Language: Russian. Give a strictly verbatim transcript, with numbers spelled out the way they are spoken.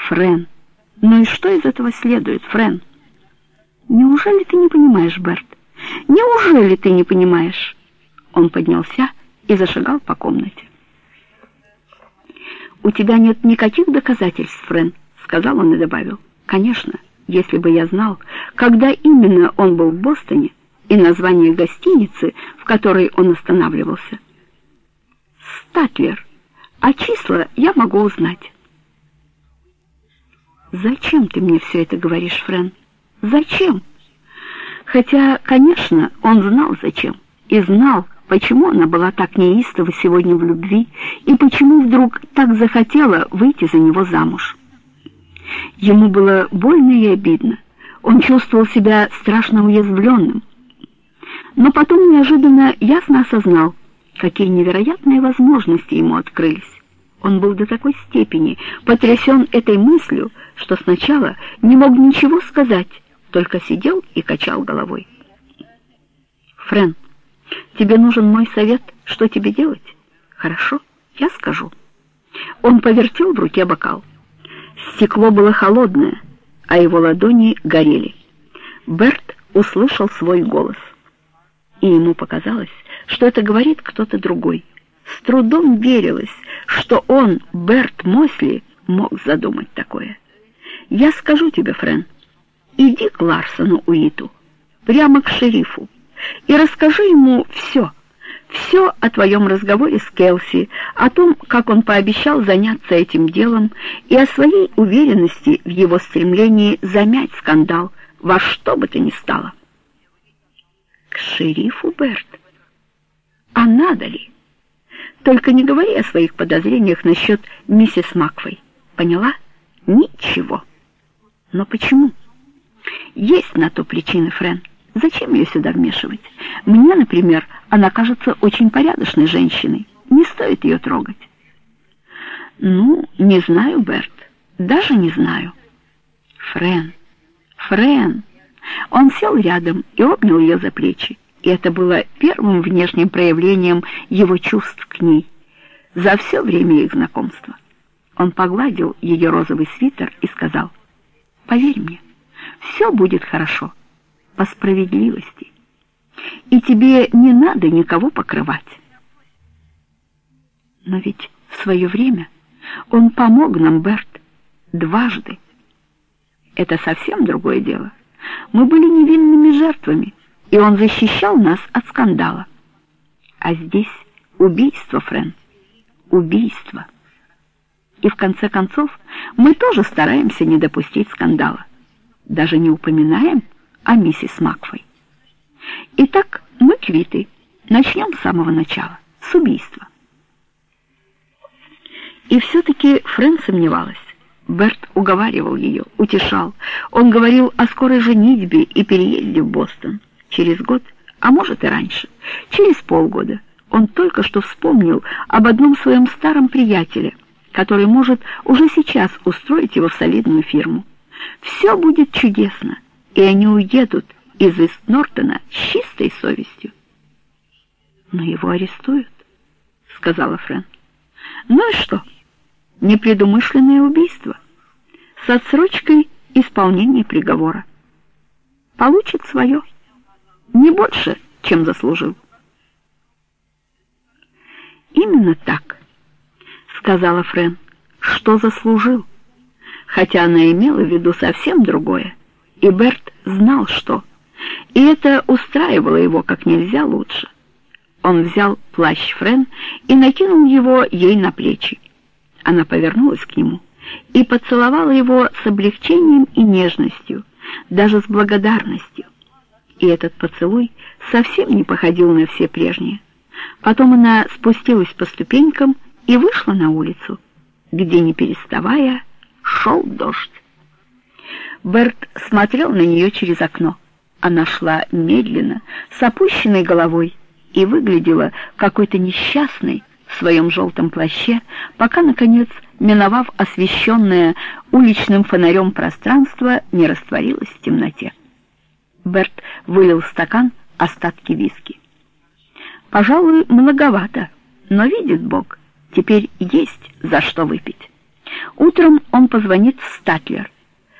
Френ, ну и что из этого следует, Френ? Неужели ты не понимаешь, Берт? Неужели ты не понимаешь? Он поднялся и зашагал по комнате. «У тебя нет никаких доказательств, Френ», — сказал он и добавил. «Конечно, если бы я знал, когда именно он был в Бостоне и название гостиницы, в которой он останавливался». «Статлер, а числа я могу узнать». «Зачем ты мне все это говоришь, Френ? Зачем?» Хотя, конечно, он знал зачем, и знал, почему она была так неистова сегодня в любви, и почему вдруг так захотела выйти за него замуж. Ему было больно и обидно, он чувствовал себя страшно уязвленным. Но потом неожиданно ясно осознал, какие невероятные возможности ему открылись. Он был до такой степени потрясен этой мыслью, что сначала не мог ничего сказать, только сидел и качал головой. «Френ, тебе нужен мой совет, что тебе делать? Хорошо, я скажу». Он повертел в руке бокал. Стекло было холодное, а его ладони горели. Берт услышал свой голос, и ему показалось, что это говорит кто-то другой. С трудом верилось, что он, Берт Мосли, мог задумать такое. «Я скажу тебе, Френ, иди к Ларсону Уиту, прямо к шерифу, и расскажи ему все, все о твоем разговоре с Келси, о том, как он пообещал заняться этим делом, и о своей уверенности в его стремлении замять скандал во что бы то ни стало». «К шерифу, Берт? А надо ли? Только не говори о своих подозрениях насчет миссис Макфей. Поняла? Ничего». «Но почему?» «Есть на то причины, Френ. Зачем ее сюда вмешивать? Мне, например, она кажется очень порядочной женщиной. Не стоит ее трогать». «Ну, не знаю, Берт. Даже не знаю». «Френ, Френ». Он сел рядом и обнял ее за плечи. И это было первым внешним проявлением его чувств к ней за все время их знакомства. Он погладил ее розовый свитер и сказал: «Поверь мне, все будет хорошо, по справедливости, и тебе не надо никого покрывать». «Но ведь в свое время он помог нам, Берт, дважды». «Это совсем другое дело. Мы были невинными жертвами, и он защищал нас от скандала. А здесь убийство, Френ, убийство. И в конце концов мы тоже стараемся не допустить скандала. Даже не упоминаем о миссис Макфей. Итак, мы квиты. Начнем с самого начала, с убийства». И все-таки Френ сомневалась. Берт уговаривал ее, утешал. Он говорил о скорой женитьбе и переезде в Бостон. Через год, а может и раньше, через полгода, он только что вспомнил об одном своем старом приятеле, который может уже сейчас устроить его в солидную фирму. Все будет чудесно, и они уедут из Ист-Нортона с чистой совестью. «Но его арестуют», — сказала Френ. «Ну и что? Непредумышленное убийство с отсрочкой исполнения приговора. Получит свое, не больше, чем заслужил». «Именно так», — сказала Френ, — «что заслужил», хотя она имела в виду совсем другое, и Берт знал, что, и это устраивало его как нельзя лучше. Он взял плащ Френ и накинул его ей на плечи. Она повернулась к нему и поцеловала его с облегчением и нежностью, даже с благодарностью. И этот поцелуй совсем не походил на все прежние. Потом она спустилась по ступенькам и вышла на улицу, где, не переставая, шел дождь. Берт смотрел на нее через окно. Она шла медленно, с опущенной головой, и выглядела какой-то несчастной в своем желтом плаще, пока, наконец, миновав освещенное уличным фонарем пространство, не растворилась в темноте. Берт вылил в стакан остатки виски. «Пожалуй, многовато, но, видит Бог, теперь есть за что выпить». Утром он позвонит в Статлер.